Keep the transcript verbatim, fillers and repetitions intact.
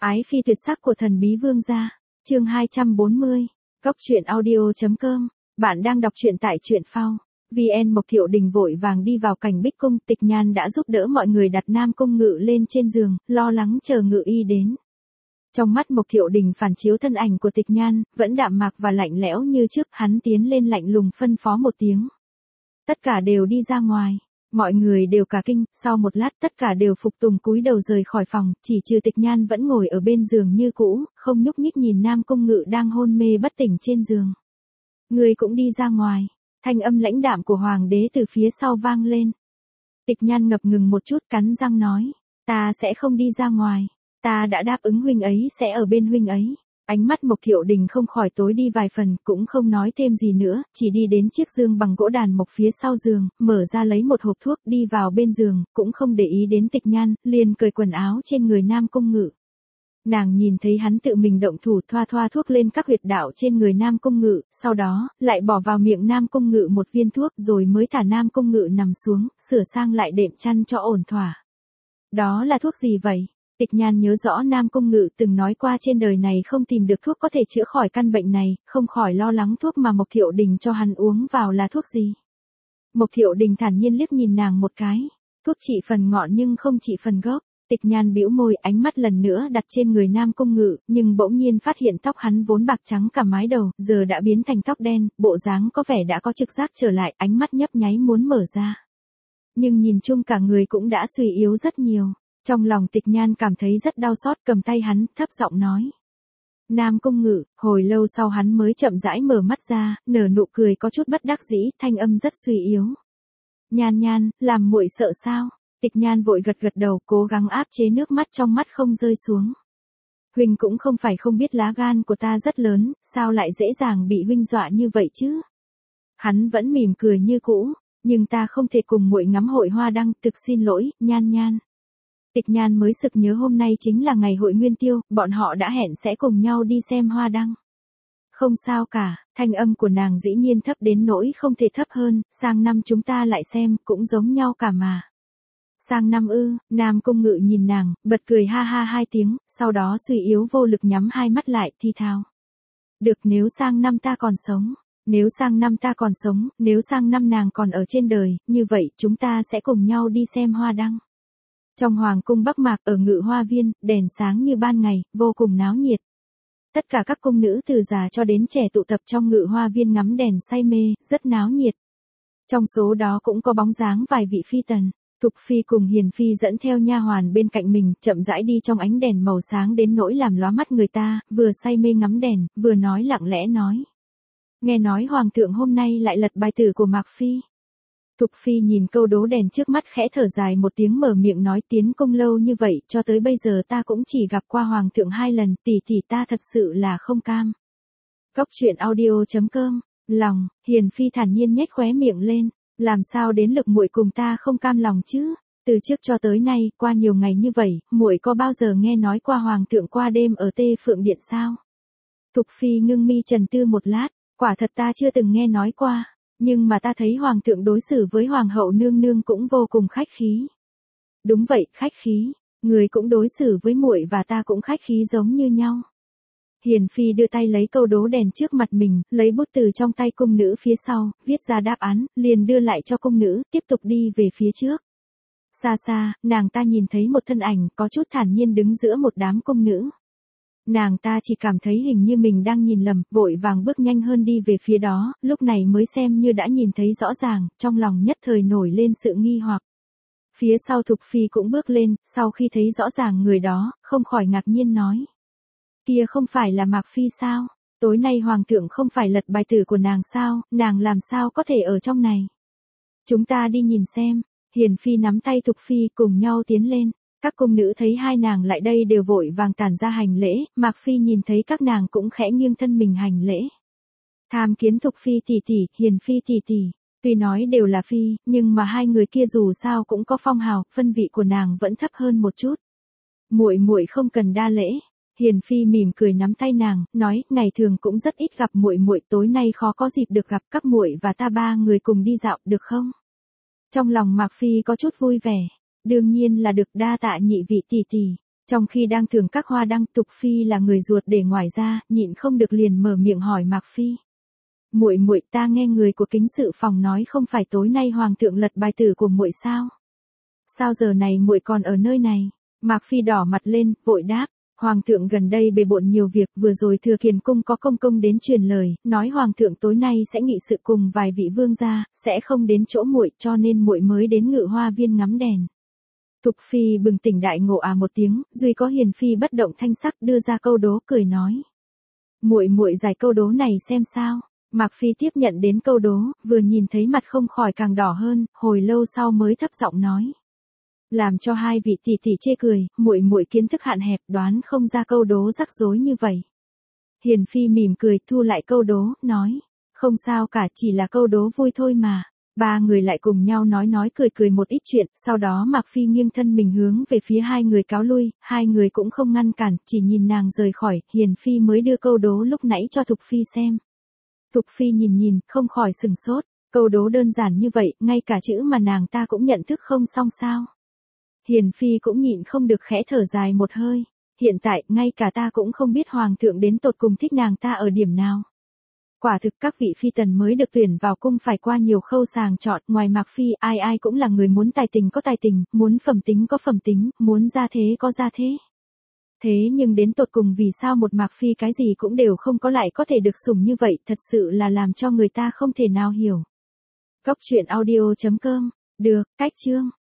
Ái phi tuyệt sắc của thần bí vương gia. Chương hai trăm bốn mươi. Góc truyện audio chấm com. Bạn đang đọc truyện tại truyện phao. vê en Mộc Thiệu Đình vội vàng đi vào cảnh bích cung, Tịch Nhan đã giúp đỡ mọi người đặt Nam Cung Ngự lên trên giường, lo lắng chờ Ngự y đến. Trong mắt Mộc Thiệu Đình phản chiếu thân ảnh của Tịch Nhan, vẫn đạm mạc và lạnh lẽo như trước, hắn tiến lên lạnh lùng phân phó một tiếng. Tất cả đều đi ra ngoài. Mọi người đều cả kinh, sau một lát tất cả đều phục tùng cúi đầu rời khỏi phòng, chỉ trừ Tịch Nhan vẫn ngồi ở bên giường như cũ, không nhúc nhích nhìn Nam Cung Ngự đang hôn mê bất tỉnh trên giường. Người cũng đi ra ngoài, thanh âm lãnh đạm của Hoàng đế từ phía sau vang lên. Tịch Nhan ngập ngừng một chút, cắn răng nói, ta sẽ không đi ra ngoài, ta đã đáp ứng huynh ấy sẽ ở bên huynh ấy. Ánh mắt Mộc Thiệu Đình không khỏi tối đi vài phần, cũng không nói thêm gì nữa, chỉ đi đến chiếc giường bằng gỗ đàn mộc phía sau giường, mở ra lấy một hộp thuốc, đi vào bên giường, cũng không để ý đến Tịch Nhan, liền cởi quần áo trên người Nam Cung Ngự. Nàng nhìn thấy hắn tự mình động thủ thoa thoa thuốc lên các huyệt đạo trên người Nam Cung Ngự, sau đó, lại bỏ vào miệng Nam Cung Ngự một viên thuốc rồi mới thả Nam Cung Ngự nằm xuống, sửa sang lại đệm chăn cho ổn thỏa. Đó là thuốc gì vậy? Tịch Nhan nhớ rõ Nam Cung Ngự từng nói qua trên đời này không tìm được thuốc có thể chữa khỏi căn bệnh này, không khỏi lo lắng thuốc mà Mộc Thiệu Đình cho hắn uống vào là thuốc gì. Mộc Thiệu Đình thản nhiên liếc nhìn nàng một cái, thuốc trị phần ngọn nhưng không trị phần gốc. Tịch Nhan bĩu môi, ánh mắt lần nữa đặt trên người Nam Cung Ngự, nhưng bỗng nhiên phát hiện tóc hắn vốn bạc trắng cả mái đầu, giờ đã biến thành tóc đen, bộ dáng có vẻ đã có trực giác trở lại, ánh mắt nhấp nháy muốn mở ra. Nhưng nhìn chung cả người cũng đã suy yếu rất nhiều. Trong lòng Tịch Nhan cảm thấy rất đau xót, cầm tay hắn, thấp giọng nói. Nam Cung Ngự, hồi lâu sau hắn mới chậm rãi mở mắt ra, nở nụ cười có chút bất đắc dĩ, thanh âm rất suy yếu. Nhan Nhan, làm muội sợ sao? Tịch Nhan vội gật gật đầu, cố gắng áp chế nước mắt trong mắt không rơi xuống. Huynh cũng không phải không biết lá gan của ta rất lớn, sao lại dễ dàng bị huynh dọa như vậy chứ? Hắn vẫn mỉm cười như cũ, nhưng ta không thể cùng muội ngắm hội hoa đăng, thực xin lỗi, Nhan Nhan. Tịch Nhan mới sực nhớ hôm nay chính là ngày hội Nguyên Tiêu, bọn họ đã hẹn sẽ cùng nhau đi xem hoa đăng. Không sao cả, thanh âm của nàng dĩ nhiên thấp đến nỗi không thể thấp hơn, sang năm chúng ta lại xem, cũng giống nhau cả mà. Sang năm ư? Nam Cung Ngự nhìn nàng, bật cười ha ha hai tiếng, sau đó suy yếu vô lực nhắm hai mắt lại, thi thào. Được, nếu sang năm ta còn sống, nếu sang năm ta còn sống, nếu sang năm nàng còn ở trên đời, như vậy chúng ta sẽ cùng nhau đi xem hoa đăng. Trong Hoàng cung Bắc Mạc ở Ngự Hoa Viên, đèn sáng như ban ngày, vô cùng náo nhiệt. Tất cả các cung nữ từ già cho đến trẻ tụ tập trong Ngự Hoa Viên ngắm đèn say mê, rất náo nhiệt. Trong số đó cũng có bóng dáng vài vị phi tần. Thục Phi cùng Hiền Phi dẫn theo nha hoàn bên cạnh mình, chậm rãi đi trong ánh đèn màu sáng đến nỗi làm lóa mắt người ta, vừa say mê ngắm đèn, vừa nói lặng lẽ nói. Nghe nói Hoàng thượng hôm nay lại lật bài tử của Mạc Phi. Thục Phi nhìn câu đố đèn trước mắt khẽ thở dài một tiếng mở miệng nói, tiến cung lâu như vậy, cho tới bây giờ ta cũng chỉ gặp qua Hoàng thượng hai lần, tỷ tỷ ta thật sự là không cam. Góc truyện audio chấm com, lòng, Hiền Phi thản nhiên nhếch khóe miệng lên. Làm sao đến lượt muội cùng ta không cam lòng chứ? Từ trước cho tới nay, qua nhiều ngày như vậy, muội có bao giờ nghe nói qua Hoàng thượng qua đêm ở Tê Phượng Điện sao? Thục Phi ngưng mi trần tư một lát, quả thật ta chưa từng nghe nói qua, nhưng mà ta thấy Hoàng thượng đối xử với Hoàng hậu nương nương cũng vô cùng khách khí. Đúng vậy, khách khí, người cũng đối xử với muội và ta cũng khách khí giống như nhau. Hiền Phi đưa tay lấy câu đố đèn trước mặt mình, lấy bút từ trong tay cung nữ phía sau, viết ra đáp án, liền đưa lại cho cung nữ, tiếp tục đi về phía trước. Xa xa, nàng ta nhìn thấy một thân ảnh, có chút thản nhiên đứng giữa một đám cung nữ. Nàng ta chỉ cảm thấy hình như mình đang nhìn lầm, vội vàng bước nhanh hơn đi về phía đó, lúc này mới xem như đã nhìn thấy rõ ràng, trong lòng nhất thời nổi lên sự nghi hoặc. Phía sau Thục Phi cũng bước lên, sau khi thấy rõ ràng người đó, không khỏi ngạc nhiên nói. Kia không phải là Mạc Phi sao? Tối nay Hoàng thượng không phải lật bài tử của nàng sao? Nàng làm sao có thể ở trong này? Chúng ta đi nhìn xem. Hiền Phi nắm tay Thục Phi cùng nhau tiến lên. Các cung nữ thấy hai nàng lại đây đều vội vàng tản ra hành lễ. Mạc Phi nhìn thấy các nàng cũng khẽ nghiêng thân mình hành lễ. Tham kiến Thục Phi tỷ tỷ, Hiền Phi tỷ tỷ. Tuy nói đều là Phi, nhưng mà hai người kia dù sao cũng có phong hào, phân vị của nàng vẫn thấp hơn một chút. Muội muội không cần đa lễ. Hiền Phi mỉm cười nắm tay nàng, nói, ngày thường cũng rất ít gặp muội muội, tối nay khó có dịp được gặp các muội và ta ba người cùng đi dạo, được không? Trong lòng Mạc Phi có chút vui vẻ, đương nhiên là được, đa tạ nhị vị tỷ tỷ. Trong khi đang thưởng các hoa đăng, Tục Phi là người ruột để ngoài ra, nhịn không được liền mở miệng hỏi Mạc Phi. Muội muội, ta nghe người của kính sự phòng nói không phải tối nay hoàng thượng lật bài tử của muội sao? Sao giờ này muội còn ở nơi này? Mạc Phi đỏ mặt lên, vội đáp. Hoàng thượng gần đây bề bộn nhiều việc, vừa rồi Thừa Kiền cung có công công đến truyền lời, nói hoàng thượng tối nay sẽ nghị sự cùng vài vị vương gia, sẽ không đến chỗ muội, cho nên muội mới đến Ngự Hoa viên ngắm đèn. Tục Phi bừng tỉnh đại ngộ à một tiếng, duy có Hiền Phi bất động thanh sắc đưa ra câu đố cười nói. Muội muội giải câu đố này xem sao? Mạc Phi tiếp nhận đến câu đố, vừa nhìn thấy mặt không khỏi càng đỏ hơn, hồi lâu sau mới thấp giọng nói. Làm cho hai vị tỷ tỷ chê cười, muội muội kiến thức hạn hẹp, đoán không ra câu đố rắc rối như vậy. Hiền Phi mỉm cười, thu lại câu đố, nói, không sao cả, chỉ là câu đố vui thôi mà. Ba người lại cùng nhau nói nói cười cười một ít chuyện, sau đó Mạc Phi nghiêng thân mình hướng về phía hai người cáo lui, hai người cũng không ngăn cản, chỉ nhìn nàng rời khỏi, Hiền Phi mới đưa câu đố lúc nãy cho Thục Phi xem. Thục Phi nhìn nhìn, không khỏi sừng sốt, câu đố đơn giản như vậy, ngay cả chữ mà nàng ta cũng nhận thức không xong sao. Hiền Phi cũng nhịn không được khẽ thở dài một hơi, hiện tại, ngay cả ta cũng không biết hoàng thượng đến tột cùng thích nàng ta ở điểm nào. Quả thực các vị phi tần mới được tuyển vào cung phải qua nhiều khâu sàng chọn, ngoài Mạc Phi, ai ai cũng là người muốn tài tình có tài tình, muốn phẩm tính có phẩm tính, muốn gia thế có gia thế. Thế nhưng đến tột cùng vì sao một Mạc Phi cái gì cũng đều không có lại có thể được sủng như vậy, thật sự là làm cho người ta không thể nào hiểu. Cốc truyện audio chấm com, được, cách chương.